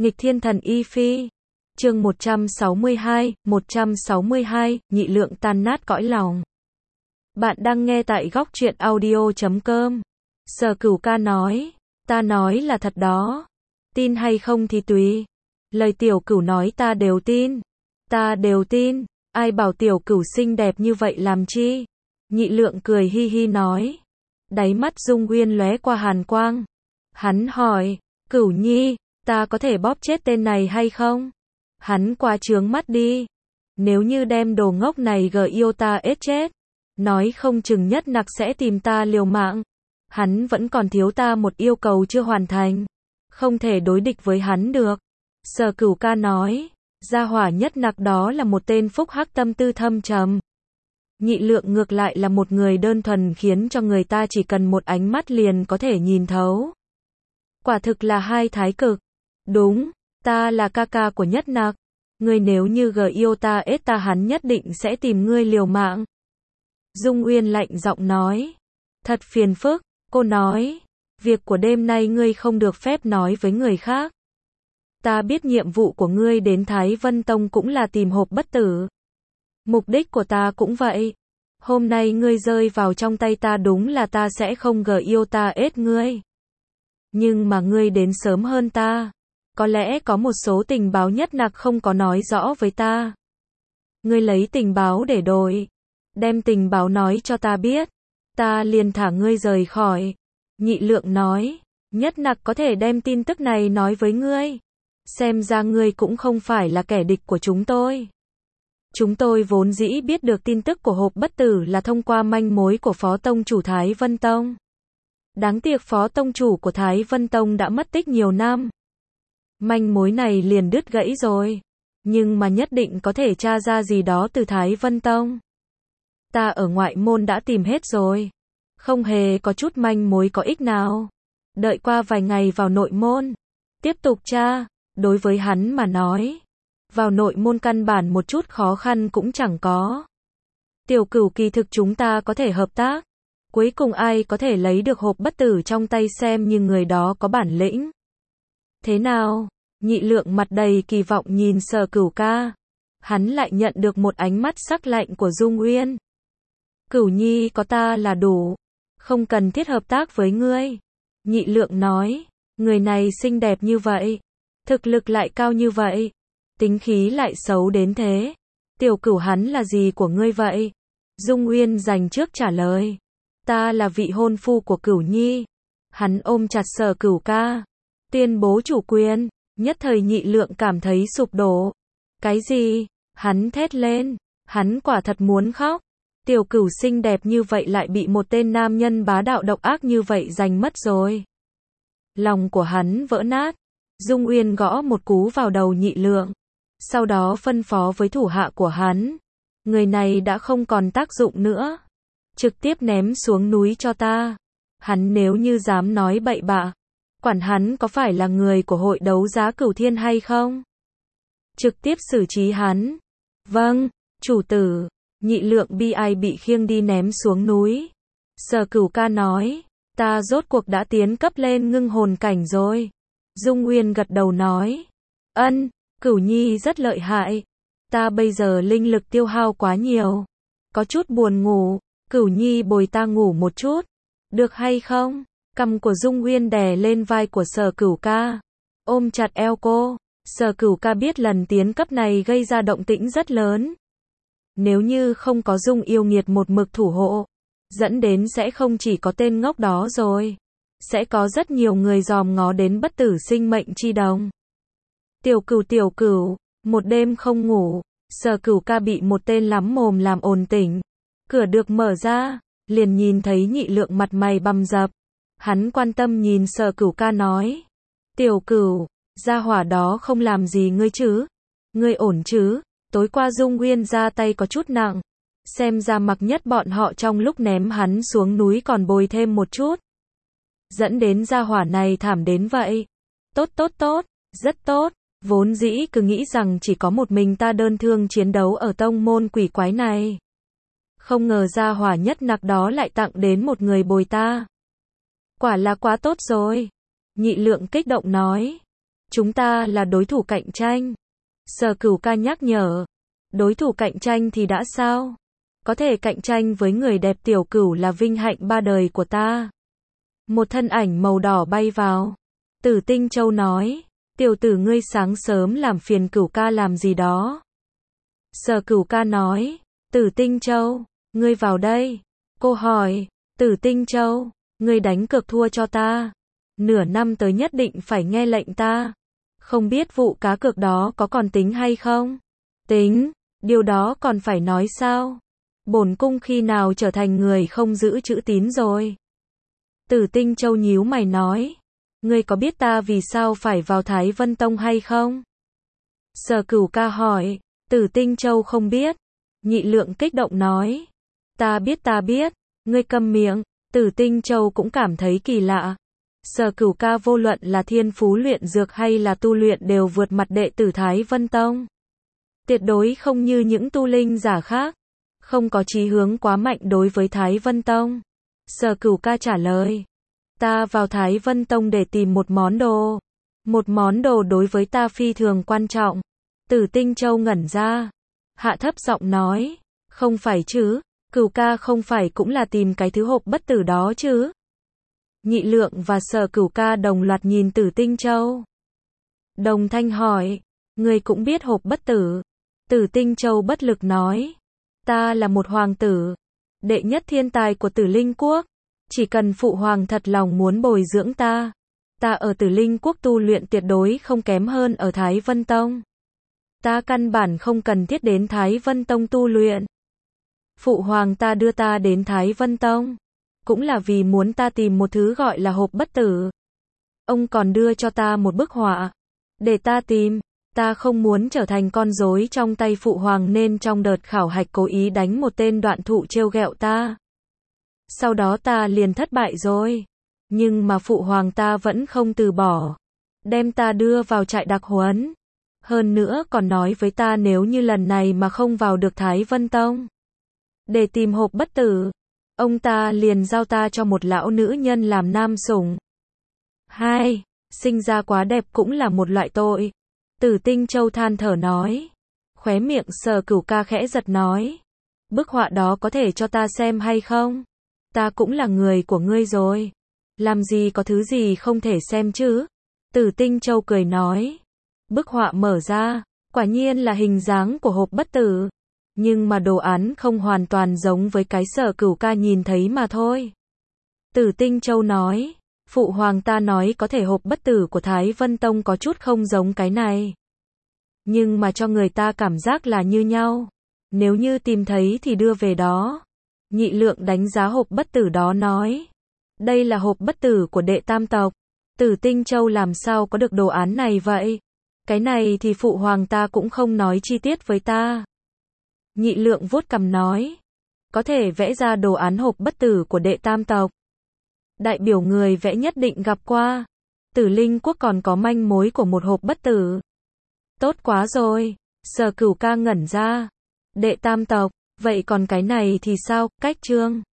Nghịch thiên thần y phi. Chương 162, nhị lượng tan nát cõi lòng. Bạn đang nghe tại góc truyện audio.com. Sở Cửu Ca nói, ta nói là thật đó. Tin hay không thì tùy. Lời Tiểu Cửu nói ta đều tin. Ta đều tin. Ai bảo Tiểu Cửu xinh đẹp như vậy làm chi? Nhị lượng cười hi hi nói. Đáy mắt Dung Uyên lóe qua hàn quang. Hắn hỏi, Cửu Nhi, ta có thể bóp chết tên này hay không? Hắn quá trướng mắt đi. Nếu như đem đồ ngốc này gờ yêu ta ết chết, nói không chừng Nhất Nặc sẽ tìm ta liều mạng. Hắn vẫn còn thiếu ta một yêu cầu chưa hoàn thành. Không thể đối địch với hắn được. Sở Cửu Ca nói, gia hỏa Nhất Nặc đó là một tên phúc hắc tâm tư thâm trầm. Nhị lượng ngược lại là một người đơn thuần khiến cho người ta chỉ cần một ánh mắt liền có thể nhìn thấu. Quả thực là hai thái cực. Đúng, ta là ca ca của Nhất Nặc. Ngươi nếu như gờ yêu ta ết ta hắn nhất định sẽ tìm ngươi liều mạng. Dung Uyên lạnh giọng nói. Thật phiền phức, cô nói. Việc của đêm nay ngươi không được phép nói với người khác. Ta biết nhiệm vụ của ngươi đến Thái Vân Tông cũng là tìm hộp bất tử. Mục đích của ta cũng vậy. Hôm nay ngươi rơi vào trong tay ta đúng là ta sẽ không gờ yêu ta ết ngươi. Nhưng mà ngươi đến sớm hơn ta. Có lẽ có một số tình báo Nhất Nặc không có nói rõ với ta. Ngươi lấy tình báo để đổi. Đem tình báo nói cho ta biết. Ta liền thả ngươi rời khỏi. Nhị lượng nói. Nhất Nặc có thể đem tin tức này nói với ngươi. Xem ra ngươi cũng không phải là kẻ địch của chúng tôi. Chúng tôi vốn dĩ biết được tin tức của hộp bất tử là thông qua manh mối của Phó Tông chủ Thái Vân Tông. Đáng tiếc Phó Tông chủ của Thái Vân Tông đã mất tích nhiều năm. Manh mối này liền đứt gãy rồi. Nhưng mà nhất định có thể tra ra gì đó từ Thái Vân Tông. Ta ở ngoại môn đã tìm hết rồi. Không hề có chút manh mối có ích nào. Đợi qua vài ngày vào nội môn. Tiếp tục tra. Đối với hắn mà nói. Vào nội môn căn bản một chút khó khăn cũng chẳng có. Tiểu Cửu kỳ thực chúng ta có thể hợp tác. Cuối cùng ai có thể lấy được hộp bất tử trong tay xem như người đó có bản lĩnh. Thế nào? Nhị lượng mặt đầy kỳ vọng nhìn Sở Cửu Ca. Hắn lại nhận được một ánh mắt sắc lạnh của Dung Uyên. Cửu Nhi có ta là đủ. Không cần thiết hợp tác với ngươi. Nhị lượng nói. Người này xinh đẹp như vậy. Thực lực lại cao như vậy. Tính khí lại xấu đến thế. Tiểu Cửu hắn là gì của ngươi vậy? Dung Uyên dành trước trả lời. Ta là vị hôn phu của Cửu Nhi. Hắn ôm chặt Sở Cửu Ca. Tuyên bố chủ quyền. Nhất thời nhị lượng cảm thấy sụp đổ. Cái gì? Hắn thét lên. Hắn quả thật muốn khóc. Tiểu Cửu xinh đẹp như vậy lại bị một tên nam nhân bá đạo độc ác như vậy giành mất rồi. Lòng của hắn vỡ nát. Dung Uyên gõ một cú vào đầu nhị lượng. Sau đó phân phó với thủ hạ của hắn. Người này đã không còn tác dụng nữa. Trực tiếp ném xuống núi cho ta. Hắn nếu như dám nói bậy bạ. Quản hắn có phải là người của hội đấu giá Cửu Thiên hay không? Trực tiếp xử trí hắn. Vâng, chủ tử. Nhị lượng bi ai bị khiêng đi ném xuống núi. Sở Cửu Ca nói. Ta rốt cuộc đã tiến cấp lên ngưng hồn cảnh rồi. Dung Uyên gật đầu nói. Ân, Cửu Nhi rất lợi hại. Ta bây giờ linh lực tiêu hao quá nhiều. Có chút buồn ngủ. Cửu Nhi bồi ta ngủ một chút. Được hay không? Cằm của Dung Uyên đè lên vai của Sở Cửu Ca. Ôm chặt eo cô. Sở Cửu Ca biết lần tiến cấp này gây ra động tĩnh rất lớn. Nếu như không có Dung yêu nghiệt một mực thủ hộ. Dẫn đến sẽ không chỉ có tên ngốc đó rồi. Sẽ có rất nhiều người dòm ngó đến bất tử sinh mệnh chi đồng. Tiểu Cửu, một đêm không ngủ. Sở Cửu Ca bị một tên lắm mồm làm ồn tỉnh. Cửa được mở ra. Liền nhìn thấy nhị lượng mặt mày bầm dập. Hắn quan tâm nhìn Sở Cửu Ca nói. Tiểu Cửu, gia hỏa đó không làm gì ngươi chứ? Ngươi ổn chứ? Tối qua Dung Uyên ra tay có chút nặng. Xem ra mặc nhất bọn họ trong lúc ném hắn xuống núi còn bồi thêm một chút. Dẫn đến gia hỏa này thảm đến vậy. Tốt, rất tốt. Vốn dĩ cứ nghĩ rằng chỉ có một mình ta đơn thương chiến đấu ở tông môn quỷ quái này. Không ngờ gia hỏa Nhất Nặc đó lại tặng đến một người bồi ta. Quả là quá tốt rồi. Nhị lượng kích động nói. Chúng ta là đối thủ cạnh tranh. Sở Cửu ca nhắc nhở. Đối thủ cạnh tranh thì đã sao? Có thể cạnh tranh với người đẹp Tiểu Cửu là vinh hạnh ba đời của ta. Một thân ảnh màu đỏ bay vào. Tử Tinh Châu nói, tiểu tử ngươi sáng sớm làm phiền Cửu ca làm gì đó. Sở Cửu ca nói, Tử Tinh Châu, ngươi vào đây. Cô hỏi, Tử Tinh Châu, ngươi đánh cược thua cho ta. Nửa năm tới nhất định phải nghe lệnh ta. Không biết vụ cá cược đó có còn tính hay không? Tính, điều đó còn phải nói sao? Bổn cung khi nào trở thành người không giữ chữ tín rồi? Tử Tinh Châu nhíu mày nói, ngươi có biết ta vì sao phải vào Thái Vân Tông hay không? Sở Cửu ca hỏi, Tử Tinh Châu không biết. Nhị Lượng kích động nói, ta biết, ngươi câm miệng. Tử Tinh Châu cũng cảm thấy kỳ lạ. Sở Cửu ca vô luận là thiên phú luyện dược hay là tu luyện đều vượt mặt đệ tử Thái Vân Tông. Tuyệt đối không như những tu linh giả khác. Không có chí hướng quá mạnh đối với Thái Vân Tông. Sở Cửu ca trả lời, ta vào Thái Vân Tông để tìm một món đồ. Một món đồ đối với ta phi thường quan trọng. Tử Tinh Châu ngẩn ra. Hạ thấp giọng nói, không phải chứ, Cửu ca không phải cũng là tìm cái thứ hộp bất tử đó chứ? Nhị Lượng và Sở Cửu ca đồng loạt nhìn Tử Tinh Châu. Đồng thanh hỏi, ngươi cũng biết hộp bất tử? Tử Tinh Châu bất lực nói, ta là một hoàng tử, đệ nhất thiên tài của Tử Linh Quốc. Chỉ cần phụ hoàng thật lòng muốn bồi dưỡng ta, ta ở Tử Linh Quốc tu luyện tuyệt đối không kém hơn ở Thái Vân Tông. Ta căn bản không cần thiết đến Thái Vân Tông tu luyện. Phụ hoàng ta đưa ta đến Thái Vân Tông, cũng là vì muốn ta tìm một thứ gọi là hộp bất tử. Ông còn đưa cho ta một bức họa, để ta tìm. Ta không muốn trở thành con rối trong tay phụ hoàng nên trong đợt khảo hạch cố ý đánh một tên đoạn thụ trêu ghẹo ta. Sau đó ta liền thất bại rồi. Nhưng mà phụ hoàng ta vẫn không từ bỏ. Đem ta đưa vào trại đặc huấn. Hơn nữa còn nói với ta nếu như lần này mà không vào được Thái Vân Tông, để tìm hộp bất tử, ông ta liền giao ta cho một lão nữ nhân làm nam sủng. Hai, sinh ra quá đẹp cũng là một loại tội. Tử Tinh Châu than thở nói. Khóe miệng Sở Cửu ca khẽ giật nói, bức họa đó có thể cho ta xem hay không? Ta cũng là người của ngươi rồi. Làm gì có thứ gì không thể xem chứ? Tử Tinh Châu cười nói. Bức họa mở ra, quả nhiên là hình dáng của hộp bất tử. Nhưng mà đồ án không hoàn toàn giống với cái Sở Cửu ca nhìn thấy mà thôi. Tử Tinh Châu nói, phụ hoàng ta nói có thể hộp bất tử của Thái Vân Tông có chút không giống cái này. Nhưng mà cho người ta cảm giác là như nhau. Nếu như tìm thấy thì đưa về đó. Nhị Lượng đánh giá hộp bất tử đó nói, đây là hộp bất tử của đệ tam tộc. Tử Tinh Châu làm sao có được đồ án này vậy? Cái này thì phụ hoàng ta cũng không nói chi tiết với ta. Nhị Lượng vuốt cằm nói, có thể vẽ ra đồ án hộp bất tử của đệ tam tộc. Đại biểu người vẽ nhất định gặp qua. Tử Linh Quốc còn có manh mối của một hộp bất tử. Tốt quá rồi. Sở Cửu ca ngẩn ra. Đệ tam tộc, vậy còn cái này thì sao? Cách chương